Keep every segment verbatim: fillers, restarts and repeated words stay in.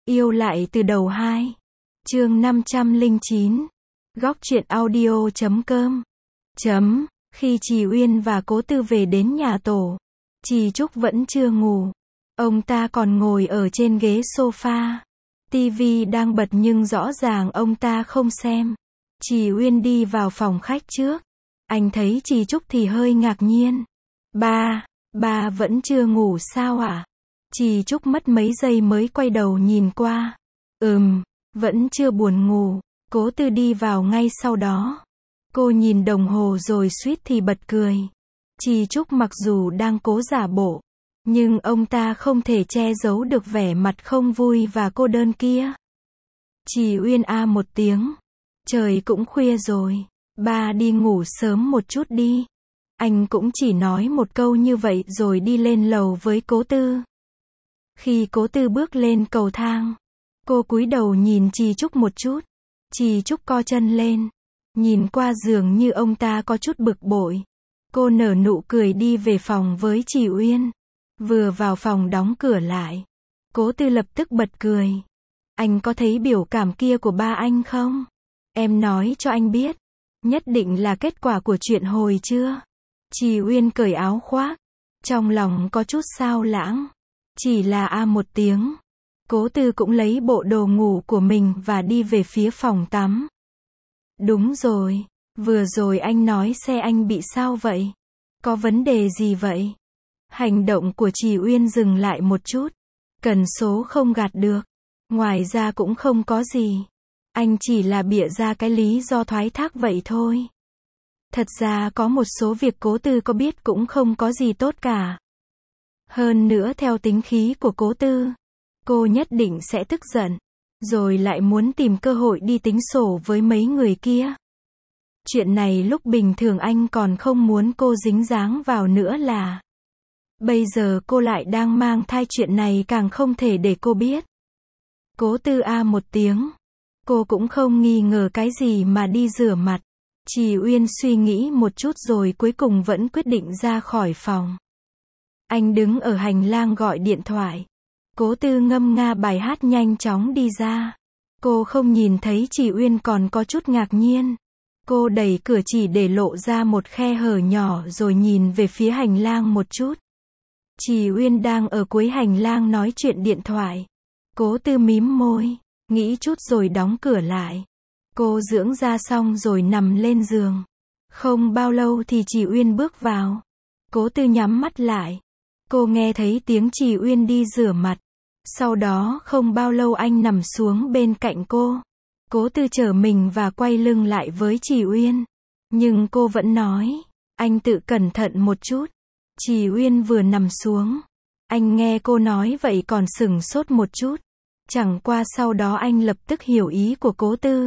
Yêu lại từ đầu hai. Chương năm trăm lẻ chín. Góc truyện audio chấm com. Chấm. Khi Trì Uyên và Cố Tư về đến nhà tổ, Trì Trúc vẫn chưa ngủ. Ông ta còn ngồi ở trên ghế sofa. Tivi đang bật nhưng rõ ràng ông ta không xem. Trì Uyên đi vào phòng khách trước. Anh thấy Trì Trúc thì hơi ngạc nhiên. Ba, ba vẫn chưa ngủ sao ạ? Trì Trúc mất mấy giây mới quay đầu nhìn qua. Ừm, vẫn chưa buồn ngủ. Cố Tư đi vào ngay sau đó. Cô nhìn đồng hồ rồi suýt thì bật cười. Trì Trúc mặc dù đang cố giả bộ, nhưng ông ta không thể che giấu được vẻ mặt không vui và cô đơn kia. Trì Uyên a một tiếng. Trời cũng khuya rồi. Ba đi ngủ sớm một chút đi. Anh cũng chỉ nói một câu như vậy rồi đi lên lầu với Cố Tư. Khi Cố Tư bước lên cầu thang, cô cúi đầu nhìn Trì Trúc một chút. Trì Trúc co chân lên, nhìn qua dường như ông ta có chút bực bội. Cô nở nụ cười đi về phòng với Trì Uyên. Vừa vào phòng đóng cửa lại, Cố Tư lập tức bật cười. Anh có thấy biểu cảm kia của ba anh không? Em nói cho anh biết, nhất định là kết quả của chuyện hồi trưa. Trì Uyên cởi áo khoác, trong lòng có chút xao lãng. Chỉ là a một tiếng. Cố Tư cũng lấy bộ đồ ngủ của mình và đi về phía phòng tắm. Đúng rồi, vừa rồi anh nói xe anh bị sao vậy? Có vấn đề gì vậy? Hành động của Trì Uyên dừng lại một chút. Cần số không gạt được. Ngoài ra cũng không có gì. Anh chỉ là bịa ra cái lý do thoái thác vậy thôi. Thật ra có một số việc Cố Tư có biết cũng không có gì tốt cả. Hơn nữa theo tính khí của Cố Tư, cô nhất định sẽ tức giận, rồi lại muốn tìm cơ hội đi tính sổ với mấy người kia. Chuyện này lúc bình thường anh còn không muốn cô dính dáng vào nữa là. Bây giờ cô lại đang mang thai, chuyện này càng không thể để cô biết. Cố Tư a một tiếng. Cô cũng không nghi ngờ cái gì mà đi rửa mặt. Trì Uyên suy nghĩ một chút rồi cuối cùng vẫn quyết định ra khỏi phòng. Anh đứng ở hành lang gọi điện thoại. Cố Tư ngâm nga bài hát nhanh chóng đi ra. Cô không nhìn thấy Trì Uyên còn có chút ngạc nhiên. Cô đẩy cửa chỉ để lộ ra một khe hở nhỏ rồi nhìn về phía hành lang một chút. Trì Uyên đang ở cuối hành lang nói chuyện điện thoại. Cố Tư mím môi, nghĩ chút rồi đóng cửa lại. Cô dưỡng da xong rồi nằm lên giường. Không bao lâu thì Trì Uyên bước vào. Cố Tư nhắm mắt lại. Cô nghe thấy tiếng Trì Uyên đi rửa mặt. Sau đó không bao lâu anh nằm xuống bên cạnh cô. Cố Tư trở mình và quay lưng lại với Trì Uyên. Nhưng cô vẫn nói, anh tự cẩn thận một chút. Trì Uyên vừa nằm xuống. Anh nghe cô nói vậy còn sửng sốt một chút. Chẳng qua sau đó anh lập tức hiểu ý của Cố Tư.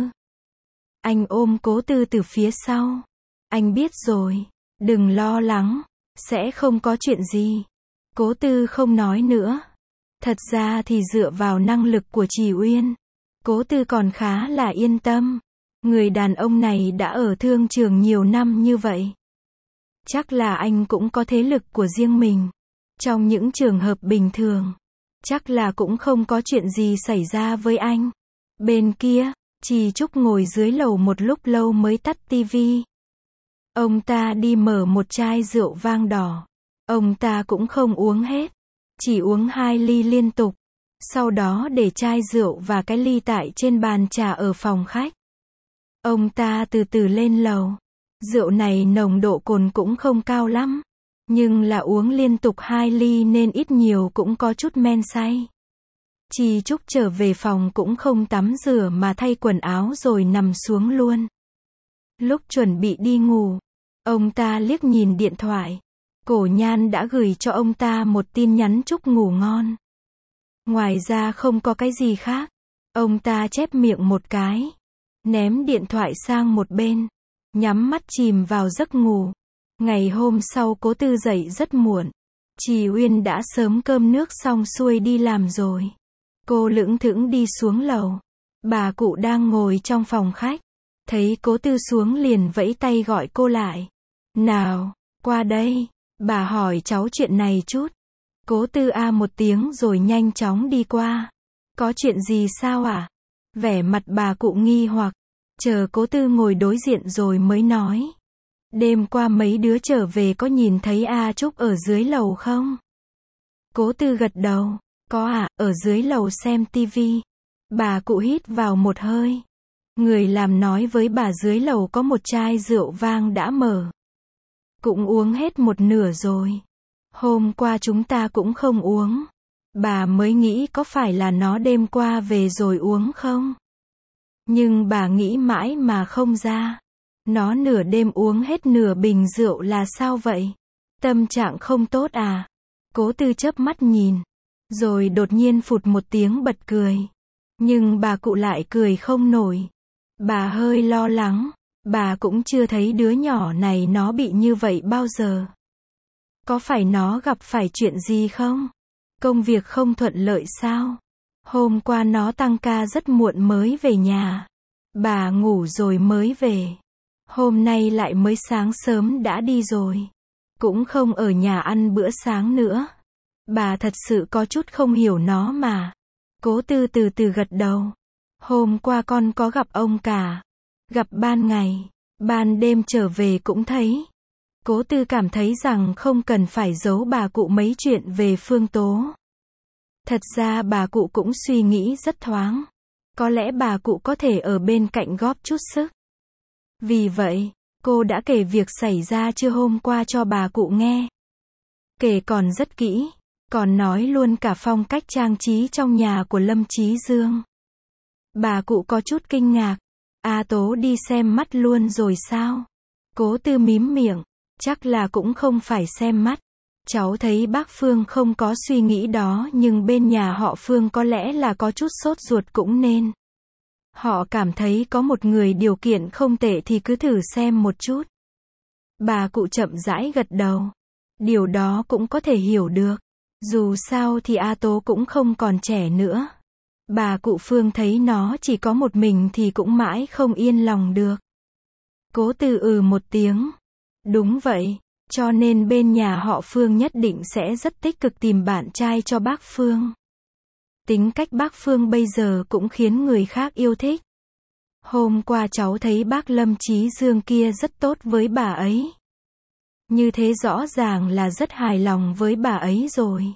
Anh ôm Cố Tư từ phía sau. Anh biết rồi, đừng lo lắng, sẽ không có chuyện gì. Cố Tư không nói nữa. Thật ra thì dựa vào năng lực của Trì Uyên, Cố Tư còn khá là yên tâm. Người đàn ông này đã ở thương trường nhiều năm như vậy. Chắc là anh cũng có thế lực của riêng mình. Trong những trường hợp bình thường, chắc là cũng không có chuyện gì xảy ra với anh. Bên kia, Trì Trúc ngồi dưới lầu một lúc lâu mới tắt tivi. Ông ta đi mở một chai rượu vang đỏ. Ông ta cũng không uống hết, chỉ uống hai ly liên tục. Sau đó để chai rượu và cái ly tại trên bàn trà ở phòng khách. Ông ta từ từ lên lầu. Rượu này nồng độ cồn cũng không cao lắm, nhưng là uống liên tục hai ly nên ít nhiều cũng có chút men say. Trì Trúc trở về phòng cũng không tắm rửa mà thay quần áo rồi nằm xuống luôn. Lúc chuẩn bị đi ngủ, ông ta liếc nhìn điện thoại. Cổ Nhan đã gửi cho ông ta một tin nhắn chúc ngủ ngon. Ngoài ra không có cái gì khác. Ông ta chép miệng một cái, ném điện thoại sang một bên, nhắm mắt chìm vào giấc ngủ. Ngày hôm sau Cố Tư dậy rất muộn. Trì Uyên đã sớm cơm nước xong xuôi đi làm rồi. Cô lững thững đi xuống lầu. Bà cụ đang ngồi trong phòng khách. Thấy Cố Tư xuống liền vẫy tay gọi cô lại. Nào, qua đây. Bà hỏi cháu chuyện này chút. Cố Tư a một tiếng rồi nhanh chóng đi qua. Có chuyện gì sao ạ? À? Vẻ mặt bà cụ nghi hoặc, chờ Cố Tư ngồi đối diện rồi mới nói. Đêm qua mấy đứa trở về có nhìn thấy A Trúc ở dưới lầu không? Cố Tư gật đầu, có ạ, à, ở dưới lầu xem tivi. Bà cụ hít vào một hơi. Người làm nói với bà dưới lầu có một chai rượu vang đã mở. Cũng uống hết một nửa rồi. Hôm qua chúng ta cũng không uống. Bà mới nghĩ có phải là nó đêm qua về rồi uống không? Nhưng bà nghĩ mãi mà không ra. Nó nửa đêm uống hết nửa bình rượu là sao vậy? Tâm trạng không tốt à? Cố Tư chớp mắt nhìn. Rồi đột nhiên phụt một tiếng bật cười. Nhưng bà cụ lại cười không nổi. Bà hơi lo lắng. Bà cũng chưa thấy đứa nhỏ này nó bị như vậy bao giờ. Có phải nó gặp phải chuyện gì không? Công việc không thuận lợi sao? Hôm qua nó tăng ca rất muộn mới về nhà. Bà ngủ rồi mới về. Hôm nay lại mới sáng sớm đã đi rồi. Cũng không ở nhà ăn bữa sáng nữa. Bà thật sự có chút không hiểu nó mà. Cố Tư từ từ gật đầu. Hôm qua con có gặp ông cả. Gặp ban ngày, ban đêm trở về cũng thấy. Cố Tư cảm thấy rằng không cần phải giấu bà cụ mấy chuyện về Phương Tố. Thật ra bà cụ cũng suy nghĩ rất thoáng. Có lẽ bà cụ có thể ở bên cạnh góp chút sức. Vì vậy, cô đã kể việc xảy ra trưa hôm qua cho bà cụ nghe. Kể còn rất kỹ, còn nói luôn cả phong cách trang trí trong nhà của Lâm Chí Dương. Bà cụ có chút kinh ngạc. A Tố đi xem mắt luôn rồi sao? Cố Tư mím miệng, chắc là cũng không phải xem mắt. Cháu thấy bác Phương không có suy nghĩ đó nhưng bên nhà họ Phương có lẽ là có chút sốt ruột cũng nên. Họ cảm thấy có một người điều kiện không tệ thì cứ thử xem một chút. Bà cụ chậm rãi gật đầu. Điều đó cũng có thể hiểu được. Dù sao thì A Tố cũng không còn trẻ nữa. Bà cụ Phương thấy nó chỉ có một mình thì cũng mãi không yên lòng được. Cố Tư ừ một tiếng. Đúng vậy, cho nên bên nhà họ Phương nhất định sẽ rất tích cực tìm bạn trai cho bác Phương. Tính cách bác Phương bây giờ cũng khiến người khác yêu thích. Hôm qua cháu thấy bác Lâm Chí Dương kia rất tốt với bà ấy. Như thế rõ ràng là rất hài lòng với bà ấy rồi.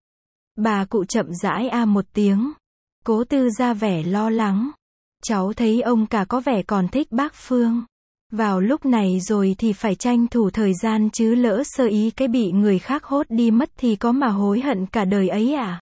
Bà cụ chậm rãi a một tiếng. Cố Tư ra vẻ lo lắng. Cháu thấy ông cả có vẻ còn thích bác Phương. Vào lúc này rồi thì phải tranh thủ thời gian chứ lỡ sơ ý cái bị người khác hốt đi mất thì có mà hối hận cả đời ấy à?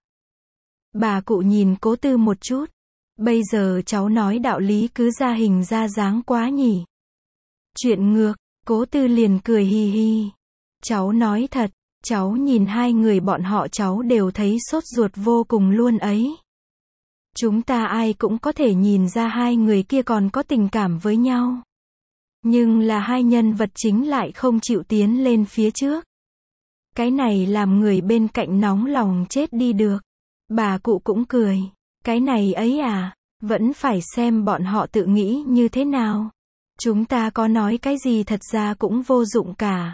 Bà cụ nhìn Cố Tư một chút. Bây giờ cháu nói đạo lý cứ ra hình ra dáng quá nhỉ. Chuyện ngược, Cố Tư liền cười hi hi. Cháu nói thật, cháu nhìn hai người bọn họ cháu đều thấy sốt ruột vô cùng luôn ấy. Chúng ta ai cũng có thể nhìn ra hai người kia còn có tình cảm với nhau. Nhưng là hai nhân vật chính lại không chịu tiến lên phía trước. Cái này làm người bên cạnh nóng lòng chết đi được. Bà cụ cũng cười. Cái này ấy à, vẫn phải xem bọn họ tự nghĩ như thế nào. Chúng ta có nói cái gì thật ra cũng vô dụng cả.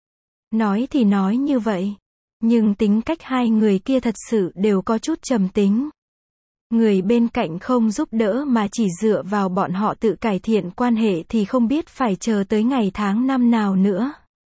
Nói thì nói như vậy. Nhưng tính cách hai người kia thật sự đều có chút trầm tính. Người bên cạnh không giúp đỡ mà chỉ dựa vào bọn họ tự cải thiện quan hệ thì không biết phải chờ tới ngày tháng năm nào nữa.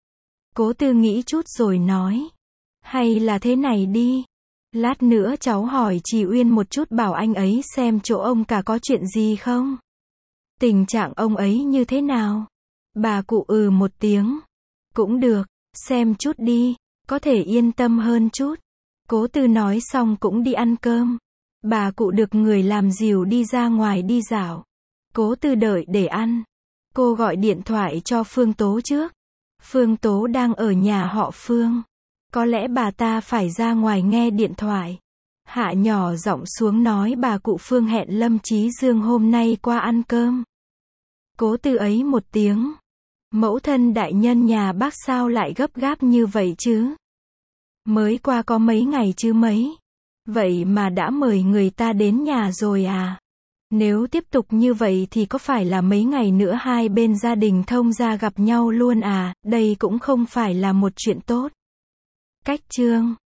Cố Tư nghĩ chút rồi nói. Hay là thế này đi. Lát nữa cháu hỏi chị Uyên một chút bảo anh ấy xem chỗ ông cả có chuyện gì không. Tình trạng ông ấy như thế nào. Bà cụ ừ một tiếng. Cũng được, xem chút đi, có thể yên tâm hơn chút. Cố Tư nói xong cũng đi ăn cơm. Bà cụ được người làm dìu đi ra ngoài đi dạo. Cố Tư đợi để ăn. Cô gọi điện thoại cho Phương Tố trước. Phương Tố đang ở nhà họ Phương. Có lẽ bà ta phải ra ngoài nghe điện thoại. Hạ nhỏ giọng xuống nói bà cụ Phương hẹn Lâm Chí Dương hôm nay qua ăn cơm. Cố Tư ấy một tiếng. Mẫu thân đại nhân nhà bác sao lại gấp gáp như vậy chứ? Mới qua có mấy ngày chứ mấy. Vậy mà đã mời người ta đến nhà rồi à? Nếu tiếp tục như vậy thì có phải là mấy ngày nữa hai bên gia đình thông gia gặp nhau luôn à? Đây cũng không phải là một chuyện tốt. Cách chương